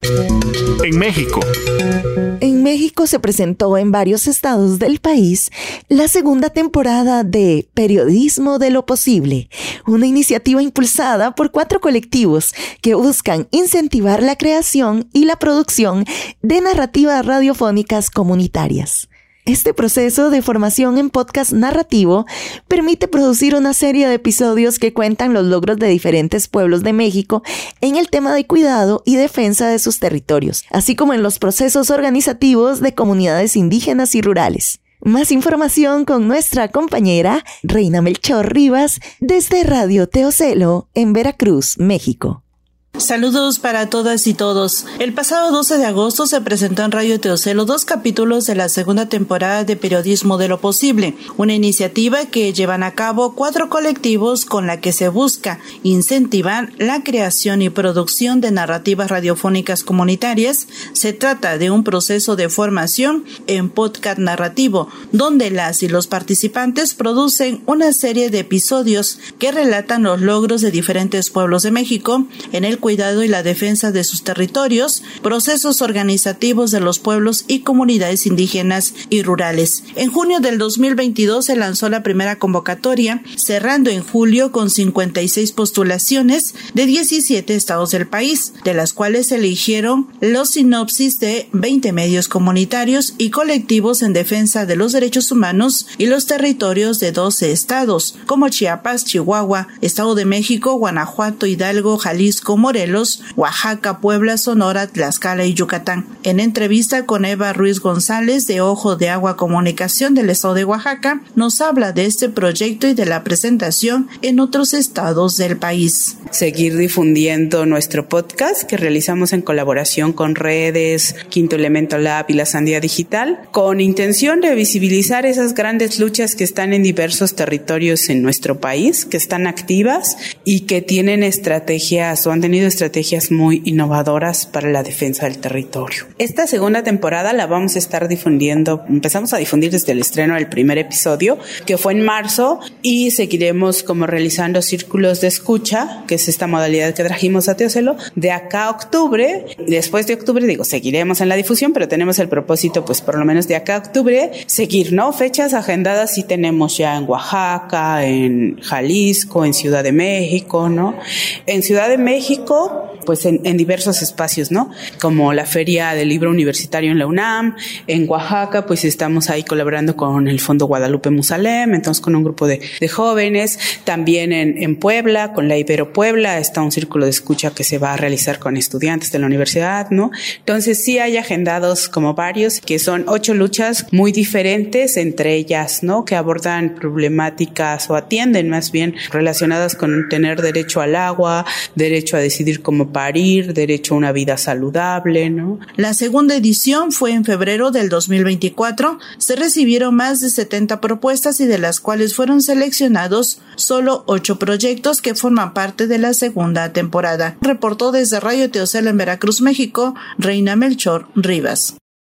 En México. En México se presentó en varios estados del país la segunda temporada de Periodismo de lo Posible, una iniciativa impulsada por 4 colectivos que buscan incentivar la creación y la producción de narrativas radiofónicas comunitarias. Este proceso de formación en podcast narrativo permite producir una serie de episodios que cuentan los logros de diferentes pueblos de México en el tema de cuidado y defensa de sus territorios, así como en los procesos organizativos de comunidades indígenas y rurales. Más información con nuestra compañera Reina Melchor Rivas desde Radio Teocelo en Veracruz, México. Saludos para todas y todos. El pasado 12 de agosto se presentó en Radio Teocelo 2 capítulos de la segunda temporada de Periodismo de lo Posible, una iniciativa que llevan a cabo 4 colectivos con la que se busca incentivar la creación y producción de narrativas radiofónicas comunitarias. Se trata de un proceso de formación en podcast narrativo, donde las y los participantes producen una serie de episodios que relatan los logros de diferentes pueblos de México en el cuidado y la defensa de sus territorios, procesos organizativos de los pueblos y comunidades indígenas y rurales. En junio del 2022 se lanzó la primera convocatoria, cerrando en julio con 56 postulaciones de 17 estados del país, de las cuales se eligieron los sinopsis de 20 medios comunitarios y colectivos en defensa de los derechos humanos y los territorios de 12 estados, como Chiapas, Chihuahua, Estado de México, Guanajuato, Hidalgo, Jalisco, Morelos, Oaxaca, Puebla, Sonora, Tlaxcala y Yucatán. En entrevista con Eva Ruiz González de Ojo de Agua Comunicación del estado de Oaxaca, nos habla de este proyecto y de la presentación en otros estados del país. Seguir difundiendo nuestro podcast que realizamos en colaboración con Redes, Quinto Elemento Lab y La Sandía Digital, con intención de visibilizar esas grandes luchas que están en diversos territorios en nuestro país, que están activas y que tienen estrategias o han tenido estrategias muy innovadoras para la defensa del territorio. Esta segunda temporada la vamos a estar difundiendo, empezamos a difundir desde el estreno del primer episodio, que fue en marzo, y seguiremos como realizando círculos de escucha, que es esta modalidad que trajimos a Teocelo, de acá a octubre. Después de octubre, seguiremos en la difusión, pero tenemos el propósito, pues por lo menos de acá a octubre, seguir, ¿no? Fechas agendadas sí tenemos ya en Oaxaca, en Jalisco, en Ciudad de México, ¿no? En Ciudad de México, pues en diversos espacios, ¿no? Como la Feria del Libro Universitario en la UNAM. En Oaxaca, pues estamos ahí colaborando con el Fondo Guadalupe Musalem, entonces con un grupo de jóvenes. También en Puebla, con la Ibero Puebla, está un círculo de escucha que se va a realizar con estudiantes de la universidad, ¿no? Entonces sí hay agendados como varios, que son 8 luchas muy diferentes entre ellas, ¿no? Que abordan problemáticas o atienden más bien relacionadas con tener derecho al agua, derecho a decidir cómo parir, derecho a una vida saludable, ¿no? La segunda edición fue en febrero del 2024. Se recibieron más de 70 propuestas y de las cuales fueron seleccionados solo 8 proyectos que forman parte de la segunda temporada. Reportó desde Radio Teocelo en Veracruz, México, Reina Melchor Rivas.